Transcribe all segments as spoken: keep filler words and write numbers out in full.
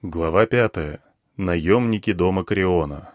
Глава пятая. Наемники дома Криона.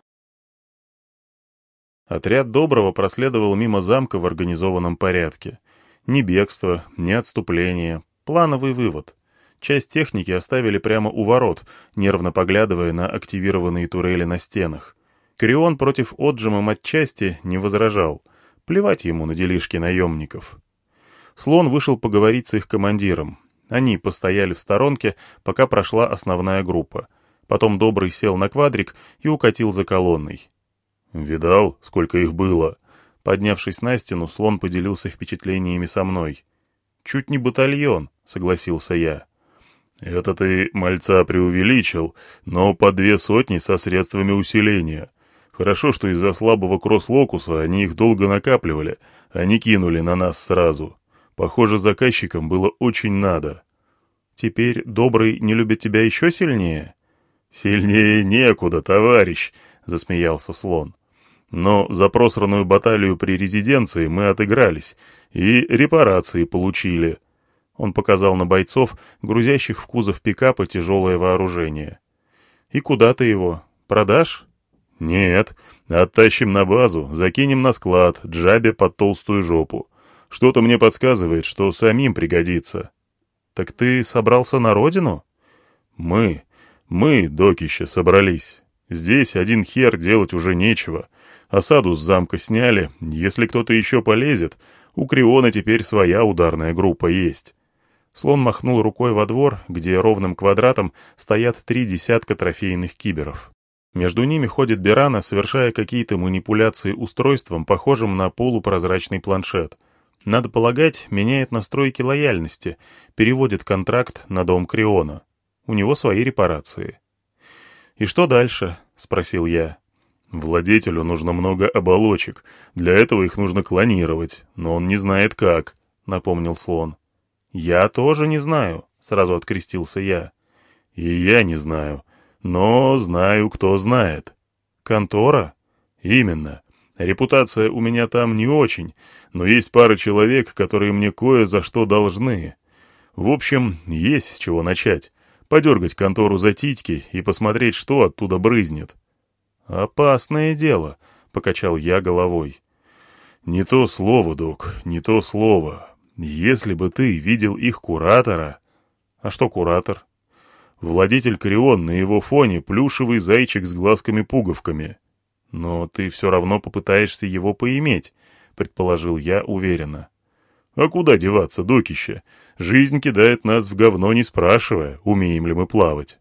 Отряд Доброго проследовал мимо замка в организованном порядке. Ни бегство, ни отступление. Плановый вывод. Часть техники оставили прямо у ворот, нервно поглядывая на активированные турели на стенах. Крион против отжима матчасти не возражал. Плевать ему на делишки наемников. Слон вышел поговорить с их командиром. Они постояли в сторонке, пока прошла основная группа. Потом Добрый сел на квадрик и укатил за колонной. «Видал, сколько их было?» Поднявшись на стену, Слон поделился впечатлениями со мной. «Чуть не батальон», — согласился я. «Это ты мальца преувеличил, но по две сотни со средствами усиления. Хорошо, что из-за слабого кросс-локуса они их долго накапливали, а не кинули на нас сразу. Похоже, заказчикам было очень надо». «Теперь Добрый не любит тебя еще сильнее?» «Сильнее некуда, товарищ», — засмеялся Слон. «Но за просранную баталию при резиденции мы отыгрались и репарации получили». Он показал на бойцов, грузящих в кузов пикапа тяжелое вооружение. «И куда ты его? Продашь?» «Нет, оттащим на базу, закинем на склад, джабе под толстую жопу. Что-то мне подсказывает, что самим пригодится». «Так ты собрался на родину?» «Мы, мы, докище, собрались. Здесь один хер делать уже нечего. Осаду с замка сняли. Если кто-то еще полезет, у Криона теперь своя ударная группа есть». Слон махнул рукой во двор, где ровным квадратом стоят три десятка трофейных киберов. Между ними ходит Берана, совершая какие-то манипуляции устройством, похожим на полупрозрачный планшет. Надо полагать, меняет настройки лояльности, переводит контракт на дом Криона. У него свои репарации. «И что дальше?» — спросил я. «Владетелю нужно много оболочек. Для этого их нужно клонировать, но он не знает как», — напомнил Слон. «Я тоже не знаю», — сразу открестился я. «И я не знаю, но знаю, кто знает». «Контора?» «Именно. Репутация у меня там не очень, но есть пара человек, которые мне кое за что должны. В общем, есть с чего начать. Подергать контору за титьки и посмотреть, что оттуда брызнет». «Опасное дело», — покачал я головой. «Не то слово, док, не то слово. Если бы ты видел их куратора...» «А что куратор?» «Владетель Крион, на его фоне плюшевый зайчик с глазками-пуговками». «Но ты все равно попытаешься его поиметь», — предположил я уверенно. «А куда деваться, докище? Жизнь кидает нас в говно, не спрашивая, умеем ли мы плавать».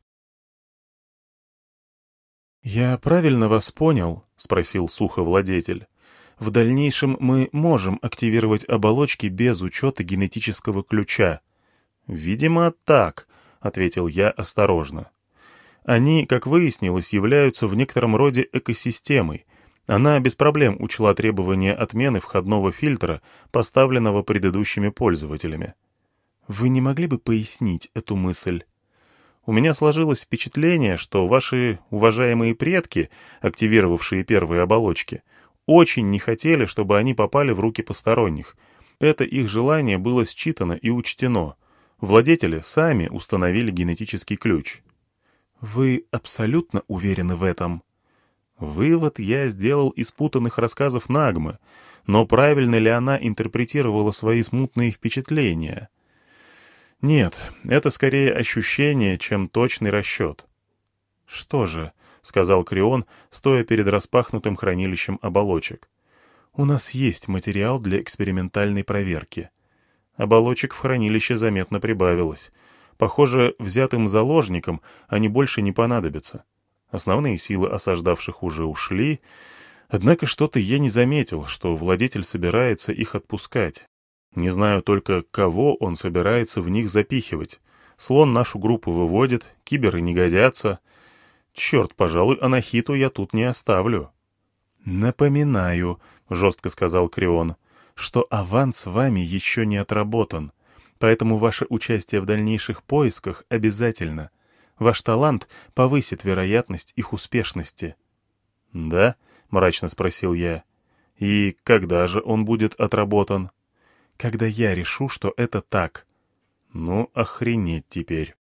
«Я правильно вас понял?» — спросил сухо владетель. «В дальнейшем мы можем активировать оболочки без учета генетического ключа». «Видимо, так», — ответил я осторожно. «Они, как выяснилось, являются в некотором роде экосистемой. Она без проблем учла требования отмены входного фильтра, поставленного предыдущими пользователями». «Вы не могли бы пояснить эту мысль?» «У меня сложилось впечатление, что ваши уважаемые предки, активировавшие первые оболочки, очень не хотели, чтобы они попали в руки посторонних. Это их желание было считано и учтено. Владетели сами установили генетический ключ». «Вы абсолютно уверены в этом?» Вывод я сделал из путанных рассказов Нагмы, но правильно ли она интерпретировала свои смутные впечатления? Нет, это скорее ощущение, чем точный расчет. «Что же», — сказал Крион, стоя перед распахнутым хранилищем оболочек, — «у нас есть материал для экспериментальной проверки». Оболочек в хранилище заметно прибавилось. Похоже, взятым заложникам они больше не понадобятся. Основные силы осаждавших уже ушли, однако что-то я не заметил, что владетель собирается их отпускать. Не знаю только, кого он собирается в них запихивать. Слон нашу группу выводит, киберы не годятся. Черт, пожалуй, анахиту я тут не оставлю. «Напоминаю», — жестко сказал Крион, — «что аванс с вами еще не отработан, поэтому ваше участие в дальнейших поисках обязательно. Ваш талант повысит вероятность их успешности». «Да?» — мрачно спросил я. «И когда же он будет отработан?» «Когда я решу, что это так». «Ну, охренеть теперь».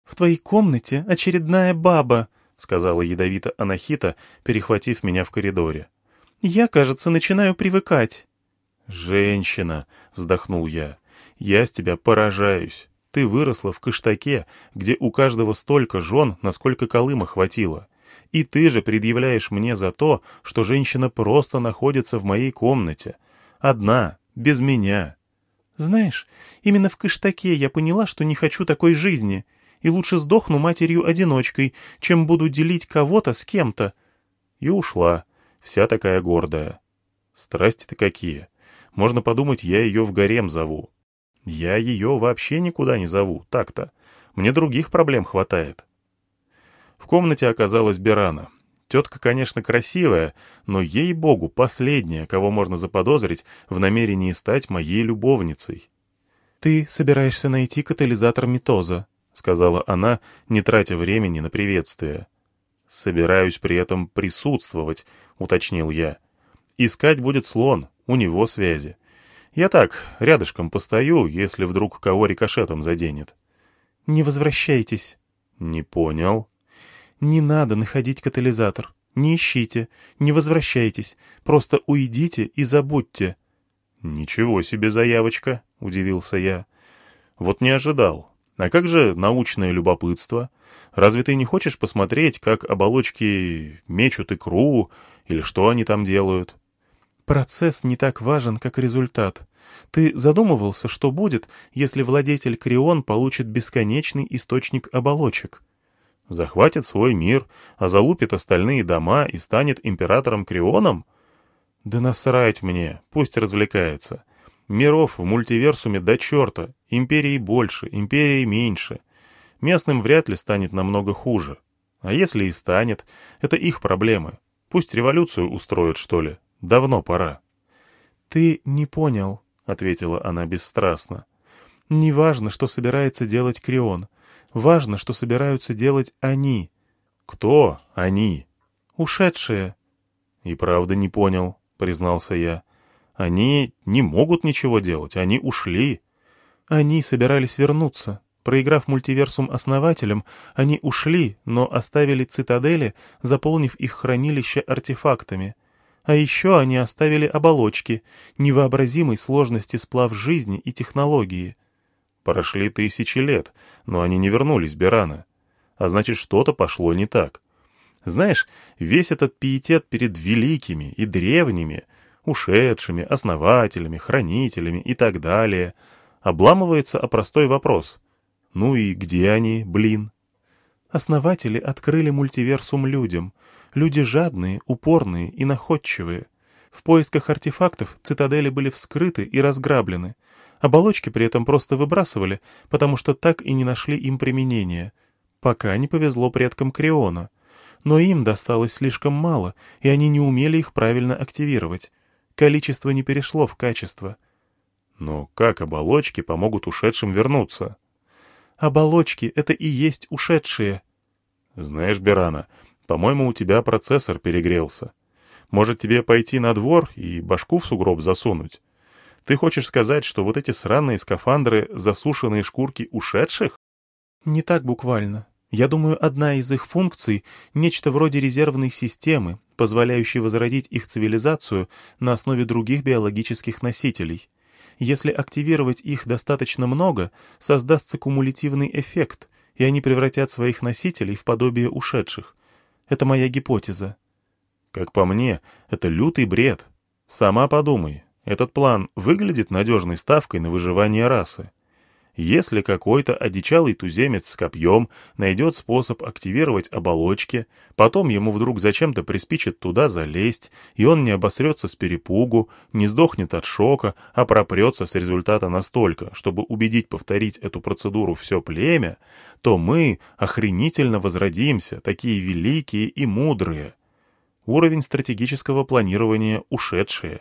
«В твоей комнате очередная баба», — сказала ядовито Анахита, перехватив меня в коридоре. «Я, кажется, начинаю привыкать». «Женщина», — вздохнул я, — «я с тебя поражаюсь. Ты выросла в Кыштаке, где у каждого столько жен, насколько Колыма хватило. И ты же предъявляешь мне за то, что женщина просто находится в моей комнате. Одна, без меня». «Знаешь, именно в Кыштаке я поняла, что не хочу такой жизни, и лучше сдохну матерью-одиночкой, чем буду делить кого-то с кем-то». И ушла, вся такая гордая. Страсти-то какие. Можно подумать, я ее в гарем зову. Я ее вообще никуда не зову, так-то. Мне других проблем хватает. В комнате оказалась Берана. Тетка, конечно, красивая, но, ей-богу, последняя, кого можно заподозрить в намерении стать моей любовницей. «Ты собираешься найти катализатор митоза», — сказала она, не тратя времени на приветствие. «Собираюсь при этом присутствовать», — уточнил я. «Искать будет слон, у него связи. Я так, рядышком постою, если вдруг кого рикошетом заденет». «Не возвращайтесь». «Не понял». «Не надо находить катализатор. Не ищите, не возвращайтесь. Просто уйдите и забудьте». «Ничего себе заявочка», — удивился я. «Вот не ожидал. А как же научное любопытство? Разве ты не хочешь посмотреть, как оболочки мечут икру, или что они там делают?» «Процесс не так важен, как результат. Ты задумывался, что будет, если владетель Крион получит бесконечный источник оболочек?» «Захватит свой мир, а залупит остальные дома и станет императором Крионом? Да насрать мне, пусть развлекается. Миров в мультиверсуме до черта, империи больше, империи меньше. Местным вряд ли станет намного хуже. А если и станет, это их проблемы. Пусть революцию устроят, что ли. Давно пора». «Ты не понял», — ответила она бесстрастно. «Не важно, что собирается делать Крион. Важно, что собираются делать они». «Кто они?» «Ушедшие». «И правда не понял», — признался я. «Они не могут ничего делать, они ушли». «Они собирались вернуться. Проиграв мультиверсум основателям, они ушли, но оставили цитадели, заполнив их хранилище артефактами. А еще они оставили оболочки, невообразимой сложности сплав жизни и технологии». «Прошли тысячи лет, но они не вернулись, Берана. А значит, что-то пошло не так. Знаешь, весь этот пиетет перед великими и древними, ушедшими, основателями, хранителями и так далее, обламывается о простой вопрос. Ну и где они, блин?» «Основатели открыли мультиверсум людям. Люди жадные, упорные и находчивые. В поисках артефактов цитадели были вскрыты и разграблены. Оболочки при этом просто выбрасывали, потому что так и не нашли им применения. Пока не повезло предкам Криона. Но им досталось слишком мало, и они не умели их правильно активировать. Количество не перешло в качество». «Но как оболочки помогут ушедшим вернуться?» «Оболочки — это и есть ушедшие». «Знаешь, Берана, по-моему, у тебя процессор перегрелся. Может, тебе пойти на двор и башку в сугроб засунуть? Ты хочешь сказать, что вот эти сраные скафандры — засушенные шкурки ушедших?» «Не так буквально. Я думаю, одна из их функций — нечто вроде резервной системы, позволяющей возродить их цивилизацию на основе других биологических носителей. Если активировать их достаточно много, создастся кумулятивный эффект, и они превратят своих носителей в подобие ушедших. Это моя гипотеза». «Как по мне, это лютый бред. Сама подумай, этот план выглядит надежной ставкой на выживание расы. Если какой-то одичалый туземец с копьем найдет способ активировать оболочки, потом ему вдруг зачем-то приспичит туда залезть, и он не обосрется с перепугу, не сдохнет от шока, а пропрется с результата настолько, чтобы убедить повторить эту процедуру все племя, то мы охренительно возродимся, такие великие и мудрые. Уровень стратегического планирования ушедшие.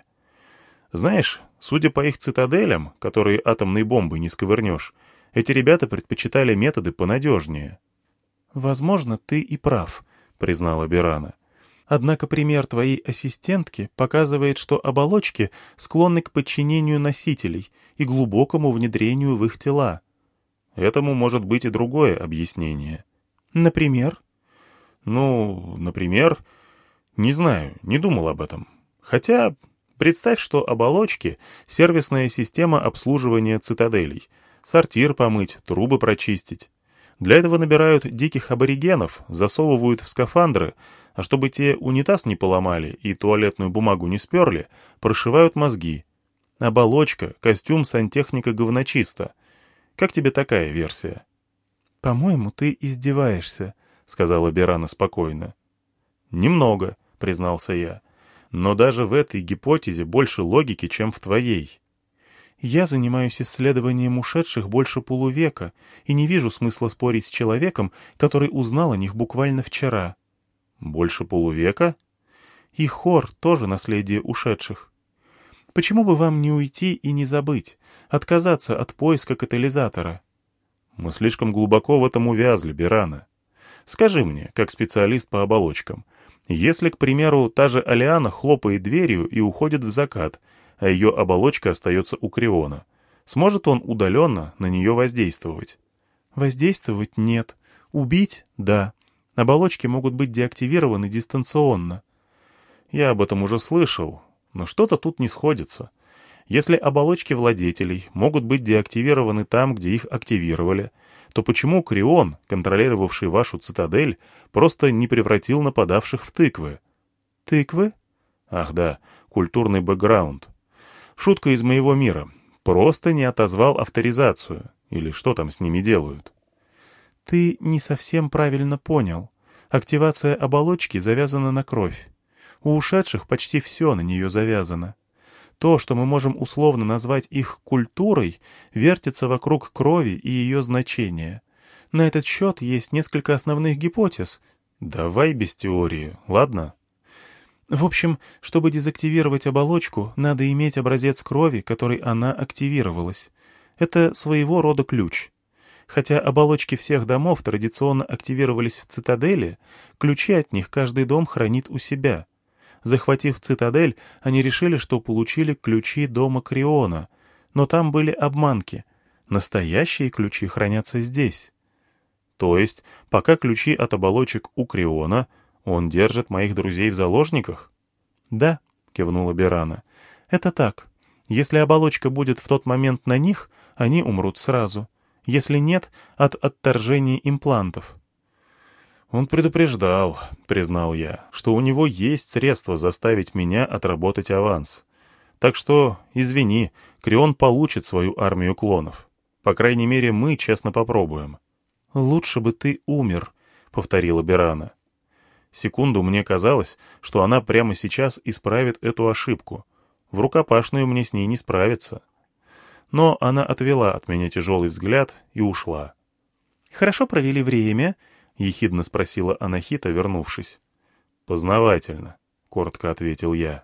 Знаешь, судя по их цитаделям, которые атомной бомбой не сковырнешь, эти ребята предпочитали методы понадежнее». «Возможно, ты и прав», — признала Берана. «Однако пример твоей ассистентки показывает, что оболочки склонны к подчинению носителей и глубокому внедрению в их тела». Этому может быть и другое объяснение. Например? Ну, например, не знаю, не думал об этом. Хотя, представь, что оболочки — сервисная система обслуживания цитаделей. Сортир помыть, трубы прочистить. Для этого набирают диких аборигенов, засовывают в скафандры, а чтобы те унитаз не поломали и туалетную бумагу не сперли, прошивают мозги. Оболочка, костюм сантехника-говночиста. Как тебе такая версия? — По-моему, ты издеваешься, — сказала Берана спокойно. — Немного, — признался я. Но даже в этой гипотезе больше логики, чем в твоей. Я занимаюсь исследованием ушедших больше полувека и не вижу смысла спорить с человеком, который узнал о них буквально вчера. Больше полувека? И хор тоже наследие ушедших. Почему бы вам не уйти и не забыть, отказаться от поиска катализатора? Мы слишком глубоко в этом увязли, Берана. Скажи мне, как специалист по оболочкам, если, к примеру, та же Алиана хлопает дверью и уходит в закат, а ее оболочка остается у Криона, сможет он удаленно на нее воздействовать? Воздействовать нет. Убить — да. Оболочки могут быть деактивированы дистанционно. Я об этом уже слышал, но что-то тут не сходится. Если оболочки владетелей могут быть деактивированы там, где их активировали, то почему Крион, контролировавший вашу цитадель, просто не превратил нападавших в тыквы? Тыквы? Ах да, культурный бэкграунд. Шутка из моего мира. Просто не отозвал авторизацию. Или что там с ними делают? Ты не совсем правильно понял. Активация оболочки завязана на кровь. У ушедших почти все на нее завязано. То, что мы можем условно назвать их культурой, вертится вокруг крови и ее значения. На этот счет есть несколько основных гипотез. Давай без теории, ладно? В общем, чтобы дезактивировать оболочку, надо иметь образец крови, которой она активировалась. Это своего рода ключ. Хотя оболочки всех домов традиционно активировались в цитадели, ключи от них каждый дом хранит у себя. Захватив цитадель, они решили, что получили ключи дома Криона, но там были обманки. Настоящие ключи хранятся здесь. То есть, пока ключи от оболочек у Криона, он держит моих друзей в заложниках? Да, кивнула Берана. Это так. Если оболочка будет в тот момент на них, они умрут сразу. Если нет, от отторжения имплантов. «Он предупреждал», — признал я, — «что у него есть средства заставить меня отработать аванс. Так что, извини, Крион получит свою армию клонов. По крайней мере, мы честно попробуем». «Лучше бы ты умер», — повторила Берана. Секунду мне казалось, что она прямо сейчас исправит эту ошибку. В рукопашную мне с ней не справиться. Но она отвела от меня тяжелый взгляд и ушла. «Хорошо провели время?» — ехидно спросила Анахита, вернувшись. «Познавательно», — коротко ответил я.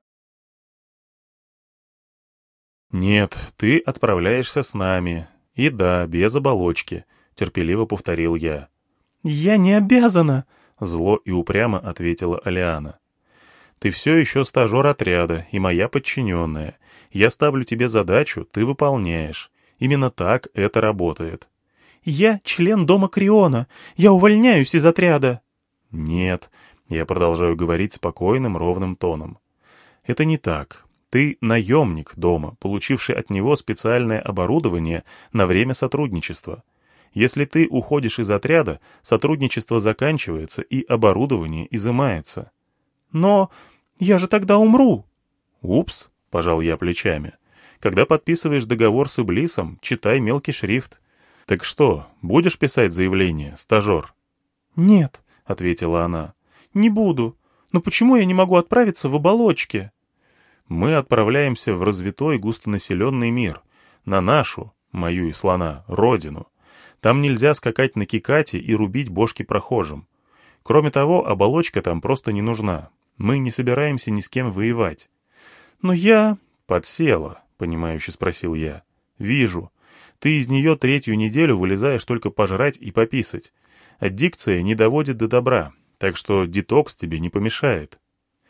«Нет, ты отправляешься с нами. И да, без оболочки», — терпеливо повторил я. «Я не обязана», — зло и упрямо ответила Алиана. «Ты все еще стажер отряда и моя подчиненная. Я ставлю тебе задачу, ты выполняешь. Именно так это работает». «Я член дома Криона. Я увольняюсь из отряда». «Нет», — я продолжаю говорить спокойным, ровным тоном. «Это не так. Ты наемник дома, получивший от него специальное оборудование на время сотрудничества. Если ты уходишь из отряда, сотрудничество заканчивается и оборудование изымается». «Но я же тогда умру». «Упс», — пожал я плечами. «Когда подписываешь договор с Иблисом, читай мелкий шрифт. Так что, будешь писать заявление, стажер?» «Нет», — ответила она, — «не буду. Но почему я не могу отправиться в оболочке?» «Мы отправляемся в развитой густонаселенный мир, на нашу, мою и слона, родину. Там нельзя скакать на кикате и рубить бошки прохожим. Кроме того, оболочка там просто не нужна. Мы не собираемся ни с кем воевать». «Но я...» «Подсела», — понимающе спросил я. «Вижу. Ты из нее третью неделю вылезаешь только пожрать и пописать. Аддикция не доводит до добра, так что детокс тебе не помешает».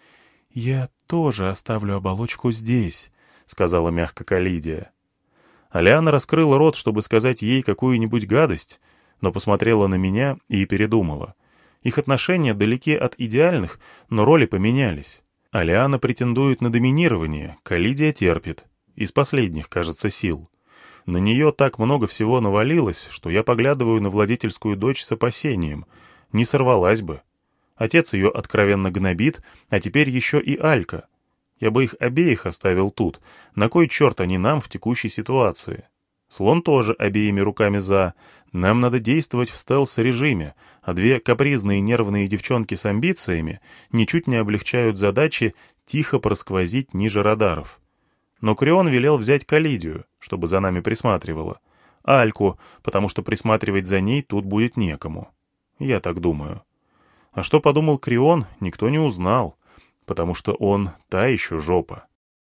«Я тоже оставлю оболочку здесь», — сказала мягко Калидия. Алиана раскрыла рот, чтобы сказать ей какую-нибудь гадость, но посмотрела на меня и передумала. Их отношения далеки от идеальных, но роли поменялись. Алиана претендует на доминирование, Калидия терпит. Из последних, кажется, сил. На нее так много всего навалилось, что я поглядываю на владетельскую дочь с опасением. Не сорвалась бы. Отец ее откровенно гнобит, а теперь еще и Алька. Я бы их обеих оставил тут. На кой черт они нам в текущей ситуации? Слон тоже обеими руками за. Нам надо действовать в стелс-режиме, а две капризные нервные девчонки с амбициями ничуть не облегчают задачи тихо просквозить ниже радаров. Но Крион велел взять Калидию, чтобы за нами присматривала, а Альку, потому что присматривать за ней тут будет некому. Я так думаю. А что подумал Крион, никто не узнал, потому что он та еще жопа.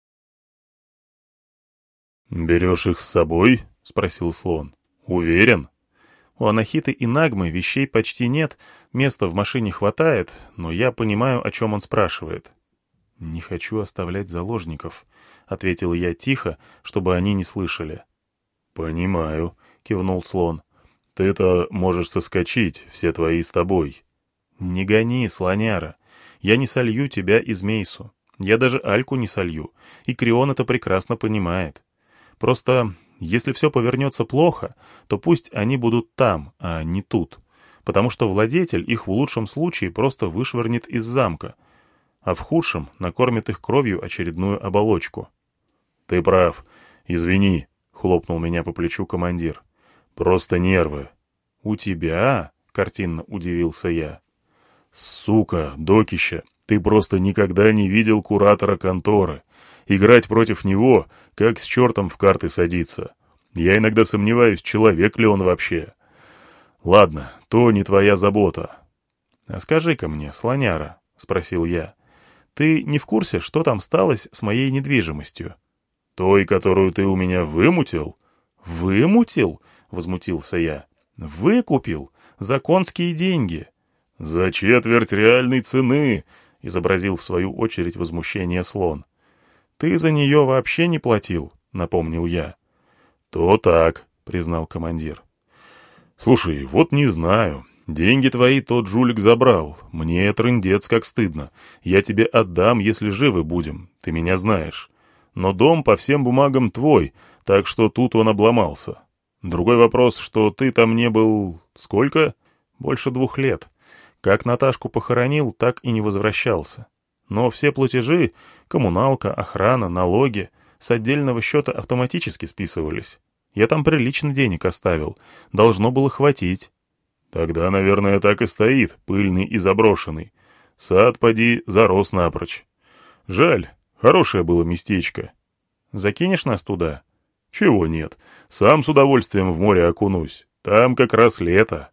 «Берешь их с собой?» — спросил слон. «Уверен?» У Анахиты и Нагмы вещей почти нет, места в машине хватает, но я понимаю, о чем он спрашивает. «Не хочу оставлять заложников», — ответил я тихо, чтобы они не слышали. «Понимаю», — кивнул слон. «Ты-то можешь соскочить, все твои с тобой». «Не гони, слоняра. Я не солью тебя и Змейсу. Я даже Альку не солью, и Крион это прекрасно понимает. Просто, если все повернется плохо, то пусть они будут там, а не тут, потому что владетель их в лучшем случае просто вышвырнет из замка, а в худшем накормит их кровью очередную оболочку». «Ты прав. Извини», — хлопнул меня по плечу командир. «Просто нервы». «У тебя?» — картинно удивился я. «Сука, докища, ты просто никогда не видел куратора конторы. Играть против него, как с чертом в карты садиться. Я иногда сомневаюсь, человек ли он вообще. Ладно, то не твоя забота». «А скажи-ка мне, слоняра», — спросил я, — «ты не в курсе, что там сталось с моей недвижимостью?» «Той, которую ты у меня вымутил?» «Вымутил?» — возмутился я. «Выкупил? За конские деньги». «За четверть реальной цены», — изобразил в свою очередь возмущение слон. «Ты за нее вообще не платил», — напомнил я. «То так», — признал командир. «Слушай, вот не знаю. Деньги твои тот жулик забрал. Мне трындец как стыдно. Я тебе отдам, если живы будем. Ты меня знаешь. Но дом по всем бумагам твой, так что тут он обломался. Другой вопрос, что ты там не был... Сколько? Больше двух лет. Как Наташку похоронил, так и не возвращался. Но все платежи, коммуналка, охрана, налоги, с отдельного счета автоматически списывались. Я там прилично денег оставил. Должно было хватить». «Тогда, наверное, так и стоит, пыльный и заброшенный. Сад, поди, зарос напрочь. Жаль, хорошее было местечко». «Закинешь нас туда?» «Чего нет. Сам с удовольствием в море окунусь. Там как раз лето».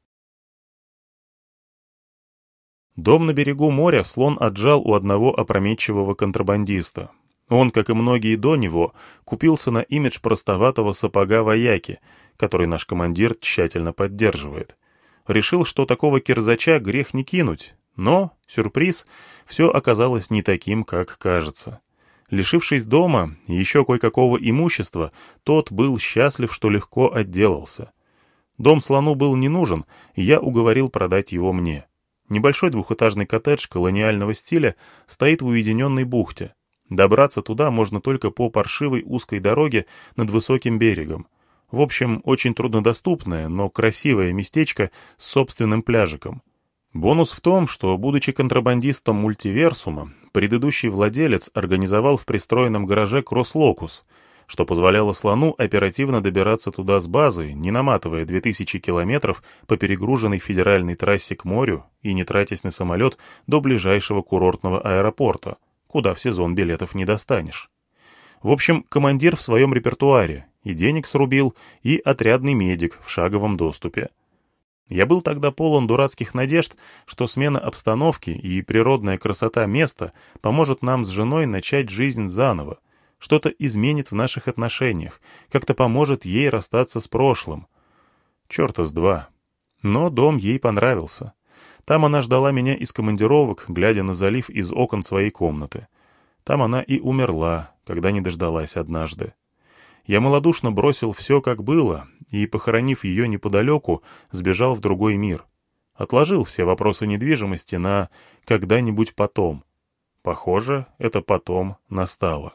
Дом на берегу моря слон отжал у одного опрометчивого контрабандиста. Он, как и многие до него, купился на имидж простоватого сапога-вояки, который наш командир тщательно поддерживает. Решил, что такого кирзача грех не кинуть, но, сюрприз, все оказалось не таким, как кажется. Лишившись дома и еще кое-какого имущества, тот был счастлив, что легко отделался. Дом слону был не нужен, и я уговорил продать его мне. Небольшой двухэтажный коттедж колониального стиля стоит в уединенной бухте. Добраться туда можно только по паршивой узкой дороге над высоким берегом. В общем, очень труднодоступное, но красивое местечко с собственным пляжиком. Бонус в том, что, будучи контрабандистом мультиверсума, предыдущий владелец организовал в пристроенном гараже кросс-локус, что позволяло слону оперативно добираться туда с базы, не наматывая две тысячи километров по перегруженной федеральной трассе к морю и не тратясь на самолет до ближайшего курортного аэропорта, куда в сезон билетов не достанешь. В общем, командир в своем репертуаре, и денег срубил, и отрядный медик в шаговом доступе. Я был тогда полон дурацких надежд, что смена обстановки и природная красота места поможет нам с женой начать жизнь заново, что-то изменит в наших отношениях, как-то поможет ей расстаться с прошлым. Черта с два. Но дом ей понравился. Там она ждала меня из командировок, глядя на залив из окон своей комнаты. Там она и умерла, когда не дождалась однажды. Я малодушно бросил все, как было, и, похоронив ее неподалеку, сбежал в другой мир. Отложил все вопросы недвижимости на «когда-нибудь потом». Похоже, это потом настало.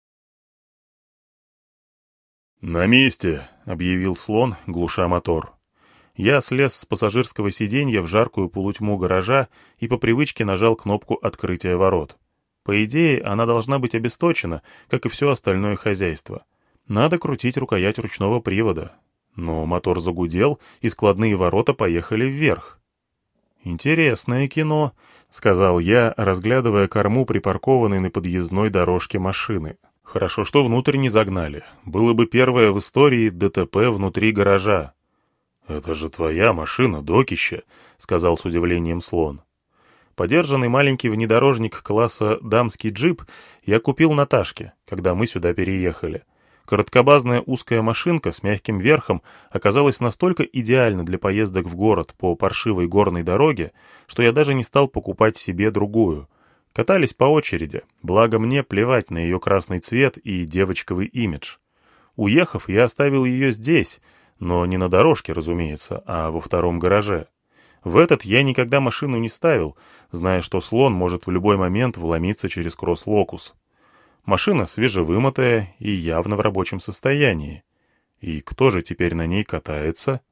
«На месте!» — объявил слон, глуша мотор. Я слез с пассажирского сиденья в жаркую полутьму гаража и по привычке нажал кнопку открытия ворот. По идее, она должна быть обесточена, как и все остальное хозяйство. Надо крутить рукоять ручного привода. Но мотор загудел, и складные ворота поехали вверх. «Интересное кино», — сказал я, разглядывая корму припаркованной на подъездной дорожке машины. «Хорошо, что внутрь не загнали. Было бы первое в истории ДТП внутри гаража». «Это же твоя машина, докище», — сказал с удивлением слон. Подержанный маленький внедорожник класса «дамский джип» я купил Наташке, когда мы сюда переехали. Короткобазная узкая машинка с мягким верхом оказалась настолько идеальна для поездок в город по паршивой горной дороге, что я даже не стал покупать себе другую. Катались по очереди, благо мне плевать на ее красный цвет и девочковый имидж. Уехав, я оставил ее здесь, но не на дорожке, разумеется, а во втором гараже. В этот я никогда машину не ставил, зная, что слон может в любой момент вломиться через кросс-локус. Машина свежевымытая и явно в рабочем состоянии. И кто же теперь на ней катается?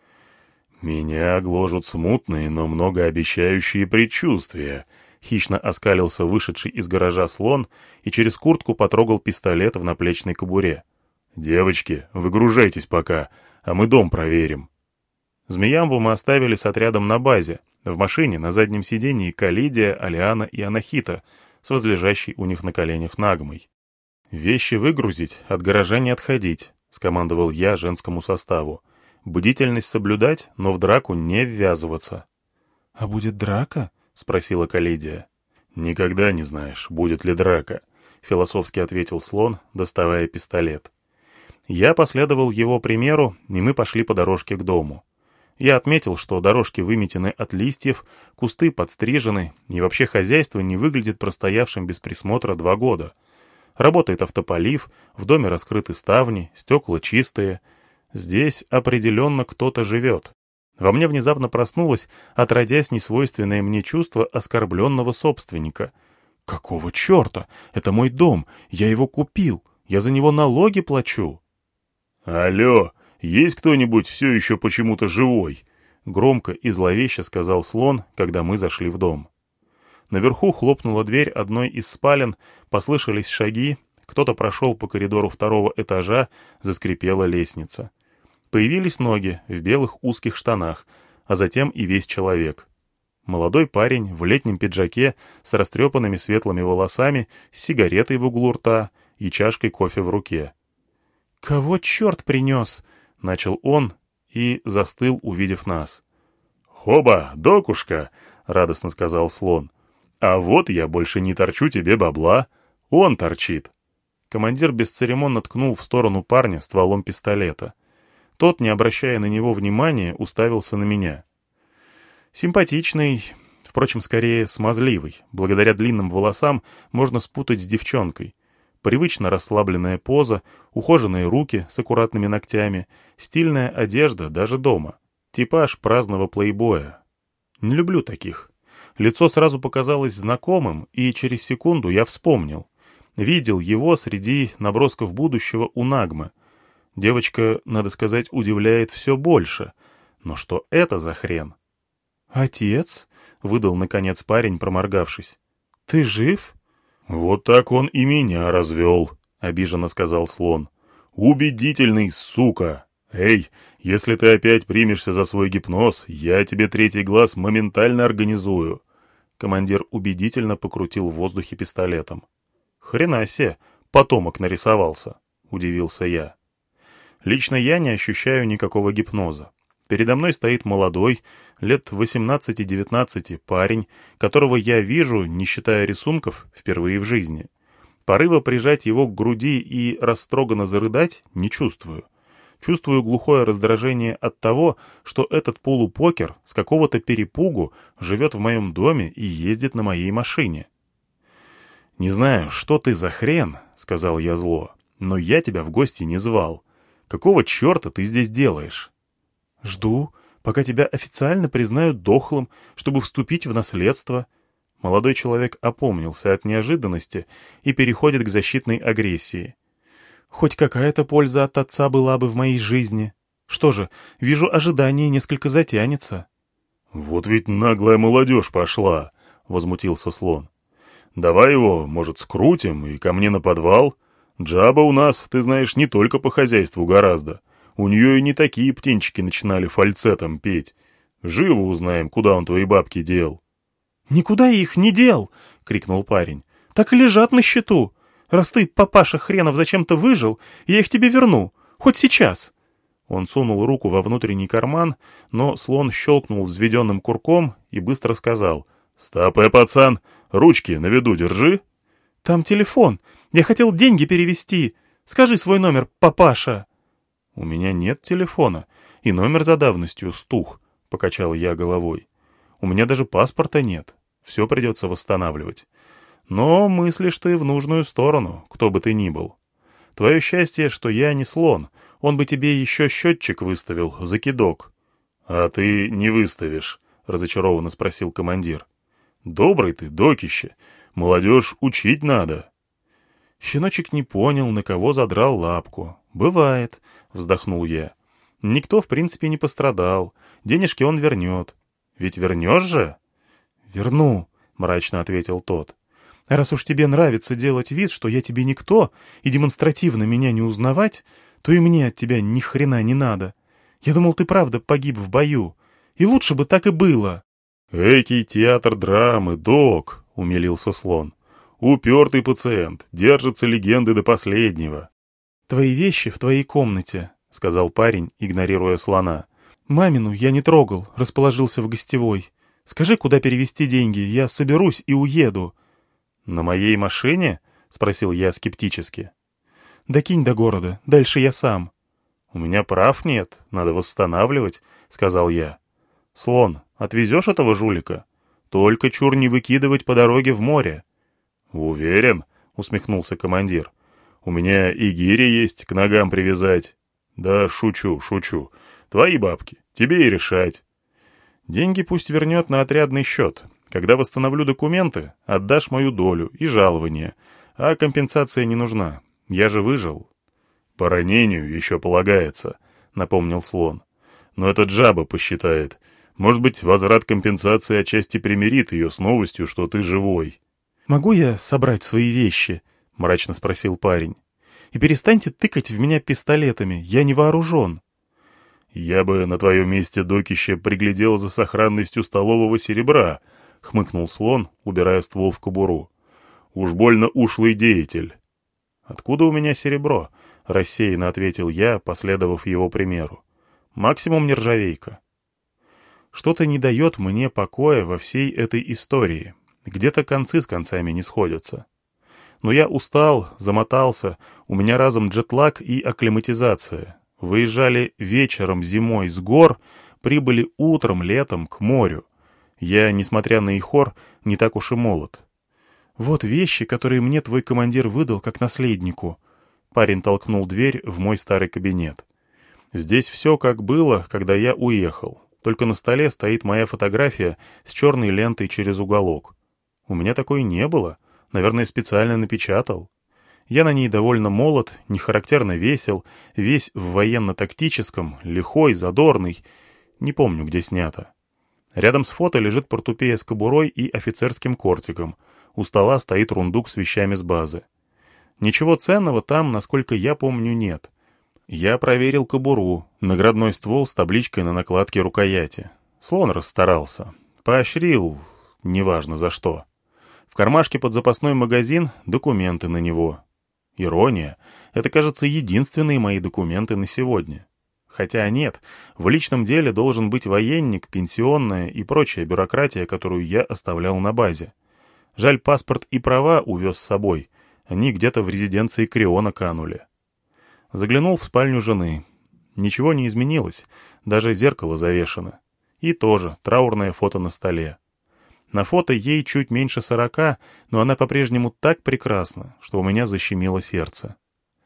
«Меня гложут смутные, но многообещающие предчувствия», — хищно оскалился вышедший из гаража слон и через куртку потрогал пистолет в наплечной кобуре. «Девочки, выгружайтесь пока, а мы дом проверим». Змеямбу мы оставили с отрядом на базе. В машине на заднем сидении Калидия, Алиана и Анахита с возлежащей у них на коленях Нагмой. «Вещи выгрузить, от гаража не отходить», — скомандовал я женскому составу. «Бдительность соблюдать, но в драку не ввязываться». «А будет драка?» — спросила Калидия. «Никогда не знаешь, будет ли драка», — философски ответил слон, доставая пистолет. Я последовал его примеру, и мы пошли по дорожке к дому. Я отметил, что дорожки выметены от листьев, кусты подстрижены, и вообще хозяйство не выглядит простоявшим без присмотра два года. Работает автополив, в доме раскрыты ставни, стекла чистые. Здесь определенно кто-то живет. Во мне внезапно проснулось, отродясь несвойственное мне чувство оскорбленного собственника. «Какого черта? Это мой дом, я его купил, я за него налоги плачу». «Алло, есть кто-нибудь все еще почему-то живой?» — громко и зловеще сказал слон, когда мы зашли в дом. Наверху хлопнула дверь одной из спален, послышались шаги, кто-то прошел по коридору второго этажа, заскрипела лестница. Появились ноги в белых узких штанах, а затем и весь человек. Молодой парень в летнем пиджаке с растрепанными светлыми волосами, с сигаретой в углу рта и чашкой кофе в руке. «Кого черт принес?» — начал он и застыл, увидев нас. «Хоба, докушка!» — радостно сказал слон. «А вот я больше не торчу тебе бабла. Он торчит». Командир бесцеремонно ткнул в сторону парня стволом пистолета. Тот, не обращая на него внимания, уставился на меня. Симпатичный, впрочем, скорее смазливый. Благодаря длинным волосам можно спутать с девчонкой. Привычно расслабленная поза, ухоженные руки с аккуратными ногтями, стильная одежда даже дома. Типаж праздного плейбоя. Не люблю таких. Лицо сразу показалось знакомым, и через секунду я вспомнил. Видел его среди набросков будущего у Нагмы. Девочка, надо сказать, удивляет все больше. Но что это за хрен? «Отец?» — выдал, наконец, парень, проморгавшись. «Ты жив?» «Вот так он и меня развел», — обиженно сказал слон. «Убедительный, сука! Эй, если ты опять примешься за свой гипноз, я тебе третий глаз моментально организую». Командир убедительно покрутил в воздухе пистолетом. «Хрена себе, потомок нарисовался», — удивился я. Лично я не ощущаю никакого гипноза. Передо мной стоит молодой, лет восемнадцати-девятнадцати, парень, которого я вижу, не считая рисунков, впервые в жизни. Порыва прижать его к груди и растроганно зарыдать не чувствую. Чувствую глухое раздражение от того, что этот полупокер с какого-то перепугу живет в моем доме и ездит на моей машине. «Не знаю, что ты за хрен», — сказал я зло, — Но я тебя в гости не звал. Какого черта ты здесь делаешь?» «Жду, пока тебя официально признают дохлым, чтобы вступить в наследство». Молодой человек опомнился от неожиданности и переходит к защитной агрессии. «Хоть какая-то польза от отца была бы в моей жизни. Что же, вижу, ожидание несколько затянется». «Вот ведь наглая молодежь пошла», — возмутился слон. «Давай его, может, скрутим и ко мне на подвал? Джаба у нас, ты знаешь, не только по хозяйству гораздо. У нее и не такие птенчики начинали фальцетом петь. Живо узнаем, куда он твои бабки дел». «Никуда я их не дел!» — крикнул парень. «Так и лежат на счету. Раз ты, папаша хренов, зачем-то выжил, я их тебе верну. Хоть сейчас». Он сунул руку во внутренний карман, но слон щелкнул взведенным курком и быстро сказал: «Стопэ, пацан, ручки на виду держи». «Там телефон. Я хотел деньги перевести. Скажи свой номер, папаша». «У меня нет телефона, и номер за давностью стух», — покачал я головой. «У меня даже паспорта нет. Все придется восстанавливать. Но мыслишь ты в нужную сторону, кто бы ты ни был. Твое счастье, что я не слон, он бы тебе еще счетчик выставил за кидок». «А ты не выставишь», — разочарованно спросил командир. «Добрый ты, докище. Молодежь учить надо». Щеночек не понял, на кого задрал лапку. «Бывает», — вздохнул я. «Никто, в принципе, не пострадал. Денежки он вернет». «Ведь вернешь же?» «Верну», — мрачно ответил тот. «Раз уж тебе нравится делать вид, что я тебе никто, и демонстративно меня не узнавать, то и мне от тебя ни хрена не надо. Я думал, ты правда погиб в бою. И лучше бы так и было». «Экий театр драмы, док», — умилился слон. «Упертый пациент, держится легенды до последнего». «Твои вещи в твоей комнате», — сказал парень, игнорируя слона. «Мамину я не трогал, расположился в гостевой. Скажи, куда перевести деньги, я соберусь и уеду». «На моей машине?» — спросил я скептически. «Докинь до города, дальше я сам». «У меня прав нет, надо восстанавливать», — сказал я. «Слон, отвезешь этого жулика? Только чур не выкидывать по дороге в море». «Уверен?» — усмехнулся командир. «У меня и гиря есть к ногам привязать». «Да шучу, шучу. Твои бабки, тебе и решать». «Деньги пусть вернет на отрядный счет. Когда восстановлю документы, отдашь мою долю и жалование. А компенсация не нужна. Я же выжил». «По ранению еще полагается», — напомнил слон. «Но это Джаба посчитает. Может быть, возврат компенсации отчасти примирит ее с новостью, что ты живой». «Могу я собрать свои вещи?» — мрачно спросил парень. «И перестаньте тыкать в меня пистолетами, я не вооружен». «Я бы на твоем месте, докище, приглядел за сохранностью столового серебра», — хмыкнул слон, убирая ствол в кобуру. «Уж больно ушлый деятель». «Откуда у меня серебро?» — рассеянно ответил я, последовав его примеру. «Максимум нержавейка». Что-то не дает мне покоя во всей этой истории. Где-то концы с концами не сходятся. Но я устал, замотался, у меня разом джетлаг и акклиматизация. Выезжали вечером зимой с гор, прибыли утром летом к морю. Я, несмотря на ихор, не так уж и молод. «Вот вещи, которые мне твой командир выдал как наследнику». Парень толкнул дверь в мой старый кабинет. «Здесь все как было, когда я уехал. Только на столе стоит моя фотография с черной лентой через уголок. У меня такой не было. Наверное, специально напечатал. Я на ней довольно молод, нехарактерно весел, весь в военно-тактическом, лихой, задорный. Не помню, где снято. Рядом с фото лежит портупея с кобурой и офицерским кортиком. У стола стоит рундук с вещами с базы. Ничего ценного там, насколько я помню, нет. Я проверил кобуру, наградной ствол с табличкой на накладке рукояти. Слон расстарался. Поощрил, неважно за что. В кармашке под запасной магазин документы на него. Ирония. Это, кажется, единственные мои документы на сегодня. Хотя нет, в личном деле должен быть военник, пенсионная и прочая бюрократия, которую я оставлял на базе. Жаль, паспорт и права увез с собой. Они где-то в резиденции Криона канули. Заглянул в спальню жены. Ничего не изменилось, даже зеркало завешено. И тоже траурное фото на столе. На фото ей чуть меньше сорока, но она по-прежнему так прекрасна, что у меня защемило сердце.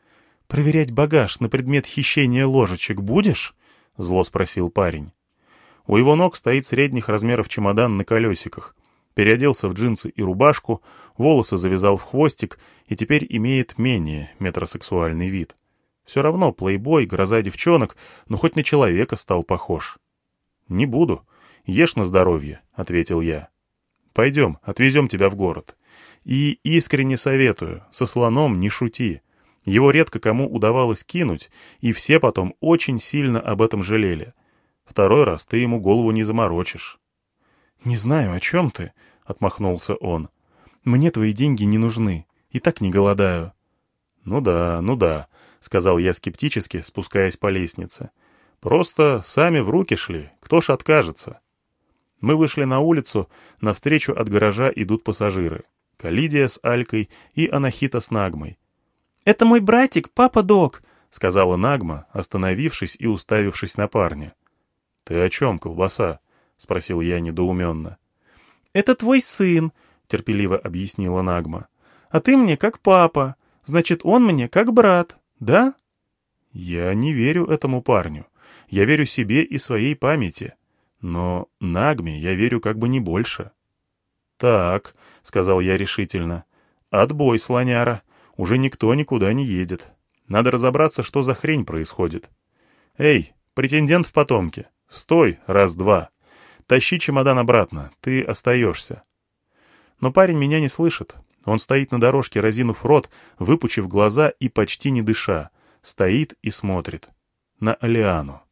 «Проверять багаж на предмет хищения ложечек будешь?» — зло спросил парень. У его ног стоит средних размеров чемодан на колесиках. Переоделся в джинсы и рубашку, волосы завязал в хвостик и теперь имеет менее метросексуальный вид. Все равно плейбой, гроза девчонок, но хоть на человека стал похож. «Не буду. Ешь на здоровье», — ответил я. «Пойдем, отвезем тебя в город. И искренне советую, со слоном не шути. Его редко кому удавалось кинуть, и все потом очень сильно об этом жалели. Второй раз ты ему голову не заморочишь». «Не знаю, о чем ты», — отмахнулся он. «Мне твои деньги не нужны, и так не голодаю». «Ну да, ну да», — сказал я скептически, спускаясь по лестнице. «Просто сами в руки шли, кто ж откажется?» Мы вышли на улицу, навстречу от гаража идут пассажиры. Калидия с Алькой и Анахита с Нагмой. «Это мой братик, папа Док», — сказала Нагма, остановившись и уставившись на парня. «Ты о чем, колбаса?» — спросил я недоуменно. «Это твой сын», — терпеливо объяснила Нагма. «А ты мне как папа, значит, он мне как брат, да?» «Я не верю этому парню. Я верю себе и своей памяти. Но Нагме я верю как бы не больше». «Так», — сказал я решительно, — «отбой, слоняра. Уже никто никуда не едет. Надо разобраться, что за хрень происходит. Эй, претендент в потомки, стой, раз-два. Тащи чемодан обратно, ты остаешься». Но парень меня не слышит. Он стоит на дорожке, разинув рот, выпучив глаза и почти не дыша. Стоит и смотрит. На Алиану.